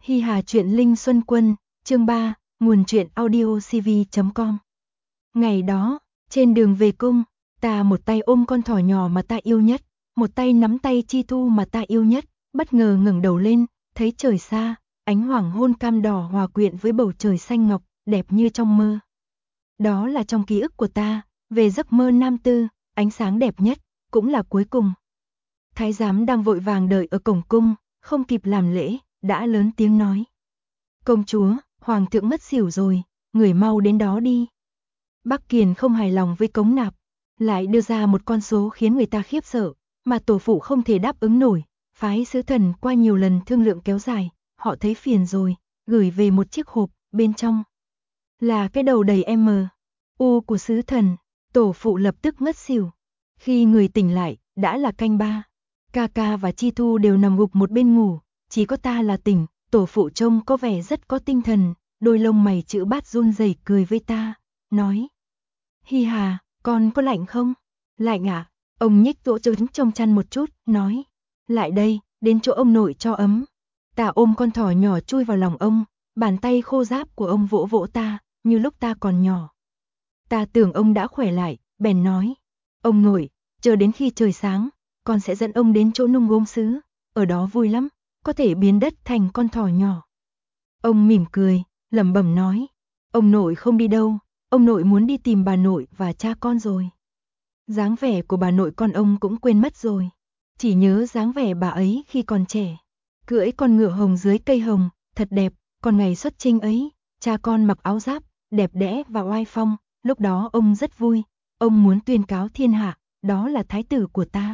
Hi Hà truyện Linh Xuân Quân, chương 3, nguồn truyện audiocv.com. Ngày đó, trên đường về cung, ta một tay ôm con thỏ nhỏ mà ta yêu nhất, một tay nắm tay Chi Thu mà ta yêu nhất, bất ngờ ngẩng đầu lên, thấy trời xa, ánh hoàng hôn cam đỏ hòa quyện với bầu trời xanh ngọc, đẹp như trong mơ. Đó là trong ký ức của ta, về giấc mơ nam tư, ánh sáng đẹp nhất, cũng là cuối cùng. Thái giám đang vội vàng đợi ở cổng cung, không kịp làm lễ, đã lớn tiếng nói: "Công chúa, hoàng thượng mất xỉu rồi, người mau đến đó đi." Bắc Kiền không hài lòng với cống nạp, lại đưa ra một con số khiến người ta khiếp sợ, mà tổ phụ không thể đáp ứng nổi, phái sứ thần qua nhiều lần thương lượng kéo dài, họ thấy phiền rồi, gửi về một chiếc hộp, bên trong là cái đầu đầy M.U. của sứ thần. Tổ phụ lập tức ngất xỉu. Khi người tỉnh lại, đã là canh 3. Ca và Chi Thu đều nằm gục một bên ngủ, chỉ có ta là tỉnh. Tổ phụ trông có vẻ rất có tinh thần, đôi lông mày chữ bát run rẩy cười với ta, nói: "Hi Hà, con có lạnh không?" "Lạnh ạ." Ông nhích chỗ trứng trong chăn một chút, nói: "Lại đây, đến chỗ ông nội cho ấm." Ta ôm con thỏ nhỏ chui vào lòng ông, bàn tay khô ráp của ông vỗ vỗ ta, như lúc ta còn nhỏ. Ta tưởng ông đã khỏe lại, bèn nói: "Ông nội, chờ đến khi trời sáng, con sẽ dẫn ông đến chỗ nung gốm sứ, ở đó vui lắm, có thể biến đất thành con thỏ nhỏ." Ông mỉm cười, lẩm bẩm nói: "Ông nội không đi đâu, ông nội muốn đi tìm bà nội và cha con rồi." Dáng vẻ của bà nội con ông cũng quên mất rồi, chỉ nhớ dáng vẻ bà ấy khi còn trẻ, cưỡi con ngựa hồng dưới cây hồng, thật đẹp, còn ngày xuất chinh ấy, cha con mặc áo giáp, đẹp đẽ và oai phong, lúc đó ông rất vui, ông muốn tuyên cáo thiên hạ, đó là thái tử của ta,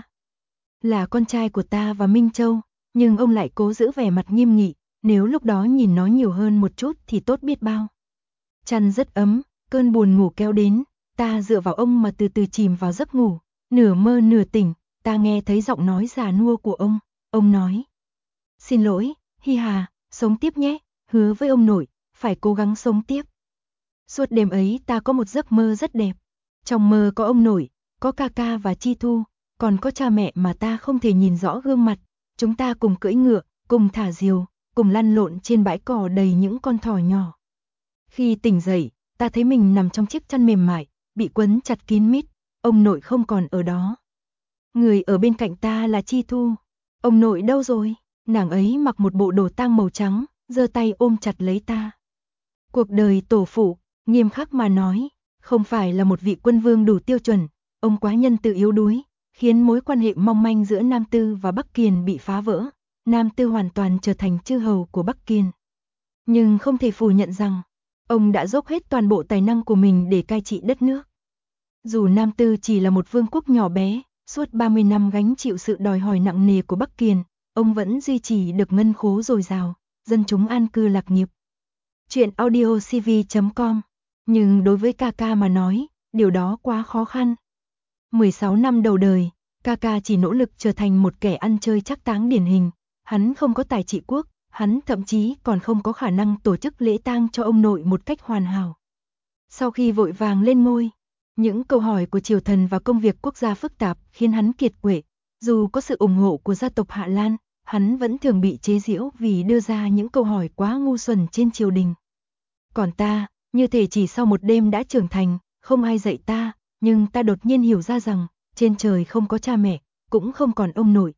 là con trai của ta và Minh Châu, nhưng ông lại cố giữ vẻ mặt nghiêm nghị, nếu lúc đó nhìn nó nhiều hơn một chút thì tốt biết bao. Chăn rất ấm, cơn buồn ngủ kéo đến, ta dựa vào ông mà từ từ chìm vào giấc ngủ, nửa mơ nửa tỉnh, ta nghe thấy giọng nói già nua của ông nói: "Xin lỗi, Hi Hà, sống tiếp nhé, hứa với ông nội, phải cố gắng sống tiếp." Suốt đêm ấy ta có một giấc mơ rất đẹp, trong mơ có ông nội, có ca và Chi Thu, còn có cha mẹ mà ta không thể nhìn rõ gương mặt, chúng ta cùng cưỡi ngựa, cùng thả diều, cùng lăn lộn trên bãi cỏ đầy những con thỏ nhỏ. Khi tỉnh dậy, ta thấy mình nằm trong chiếc chăn mềm mại, bị quấn chặt kín mít, ông nội không còn ở đó. Người ở bên cạnh ta là Chi Thu. "Ông nội đâu rồi?" Nàng ấy mặc một bộ đồ tang màu trắng, giơ tay ôm chặt lấy ta. Cuộc đời tổ phụ, nghiêm khắc mà nói, không phải là một vị quân vương đủ tiêu chuẩn, ông quá nhân từ yếu đuối, khiến mối quan hệ mong manh giữa Nam Tư và Bắc Kiền bị phá vỡ. Nam Tư hoàn toàn trở thành chư hầu của Bắc Kiền. Nhưng không thể phủ nhận rằng, ông đã dốc hết toàn bộ tài năng của mình để cai trị đất nước. Dù Nam Tư chỉ là một vương quốc nhỏ bé, suốt 30 năm gánh chịu sự đòi hỏi nặng nề của Bắc Kiền, ông vẫn duy trì được ngân khố dồi dào, dân chúng an cư lạc nghiệp. Chuyện audiocv.com. Nhưng đối với ca mà nói, điều đó quá khó khăn. 16 năm đầu đời, ca chỉ nỗ lực trở thành một kẻ ăn chơi trác táng điển hình, hắn không có tài trị quốc, hắn thậm chí còn không có khả năng tổ chức lễ tang cho ông nội một cách hoàn hảo. Sau khi vội vàng lên ngôi, những câu hỏi của triều thần và công việc quốc gia phức tạp khiến hắn kiệt quệ, dù có sự ủng hộ của gia tộc Hạ Lan, hắn vẫn thường bị chế giễu vì đưa ra những câu hỏi quá ngu xuẩn trên triều đình. Còn ta, như thể chỉ sau một đêm đã trưởng thành, không ai dạy ta, nhưng ta đột nhiên hiểu ra rằng, trên trời không có cha mẹ, cũng không còn ông nội,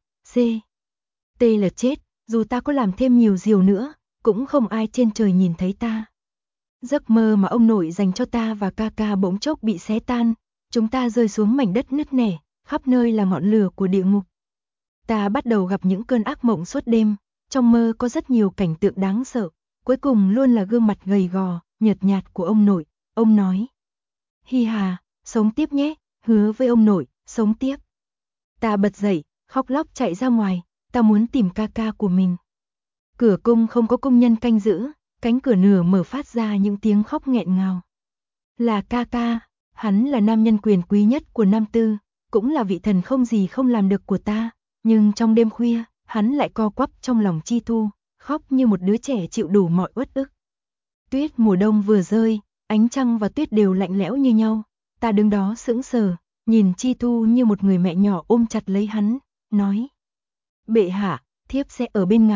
T là chết, dù ta có làm thêm nhiều điều nữa, cũng không ai trên trời nhìn thấy ta. Giấc mơ mà ông nội dành cho ta và ca bỗng chốc bị xé tan, chúng ta rơi xuống mảnh đất nứt nẻ, khắp nơi là ngọn lửa của địa ngục. Ta bắt đầu gặp những cơn ác mộng suốt đêm, trong mơ có rất nhiều cảnh tượng đáng sợ, cuối cùng luôn là gương mặt gầy gò, nhợt nhạt của ông nội. Ông nói: "Hi Hà, sống tiếp nhé, hứa với ông nội, sống tiếp." Ta bật dậy, khóc lóc chạy ra ngoài, ta muốn tìm ca của mình. Cửa cung không có công nhân canh giữ, cánh cửa nửa mở phát ra những tiếng khóc nghẹn ngào. Là ca, hắn là nam nhân quyền quý nhất của Nam Tư, cũng là vị thần không gì không làm được của ta, nhưng trong đêm khuya, hắn lại co quắp trong lòng Chi Thu, khóc như một đứa trẻ chịu đủ mọi uất ức. Tuyết mùa đông vừa rơi, ánh trăng và tuyết đều lạnh lẽo như nhau, ta đứng đó sững sờ, nhìn Chi Thu như một người mẹ nhỏ ôm chặt lấy hắn, nói: "Bệ hạ, thiếp sẽ ở bên ngài,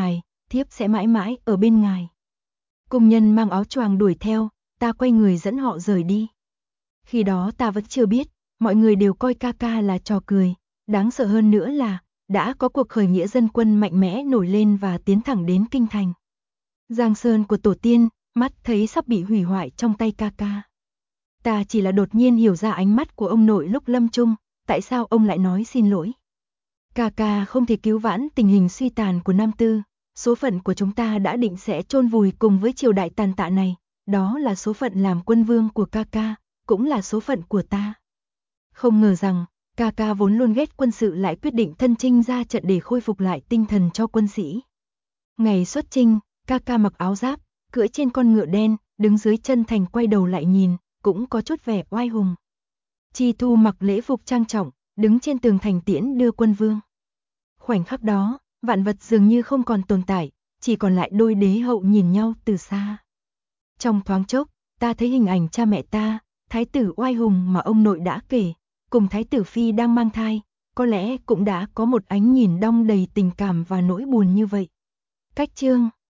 thiếp sẽ mãi mãi ở bên ngài. Cung nhân mang áo choàng đuổi theo, ta quay người dẫn họ rời đi. Khi đó ta vẫn chưa biết, mọi người đều coi ca ca là trò cười, đáng sợ hơn nữa là, đã có cuộc khởi nghĩa dân quân mạnh mẽ nổi lên và tiến thẳng đến kinh thành. Giang sơn của tổ tiên, mắt thấy sắp bị hủy hoại trong tay ca ca. Ta chỉ là đột nhiên hiểu ra ánh mắt của ông nội lúc lâm chung, tại sao ông lại nói xin lỗi. Ca ca không thể cứu vãn tình hình suy tàn của Nam Tư, số phận của chúng ta đã định sẽ chôn vùi cùng với triều đại tàn tạ này, đó là số phận làm quân vương của ca ca, cũng là số phận của ta. Không ngờ rằng, ca ca vốn luôn ghét quân sự lại quyết định thân chinh ra trận để khôi phục lại tinh thần cho quân sĩ. Ngày xuất chinh, ca ca mặc áo giáp, cưỡi trên con ngựa đen, đứng dưới chân thành quay đầu lại nhìn, cũng có chút vẻ oai hùng. Chi Thu mặc lễ phục trang trọng, đứng trên tường thành tiễn đưa quân vương. Khoảnh khắc đó, vạn vật dường như không còn tồn tại, chỉ còn lại đôi đế hậu nhìn nhau từ xa. Trong thoáng chốc, ta thấy hình ảnh cha mẹ ta, thái tử oai hùng mà ông nội đã kể, cùng thái tử phi đang mang thai, có lẽ cũng đã có một ánh nhìn đong đầy tình cảm và nỗi buồn như vậy. Cách chương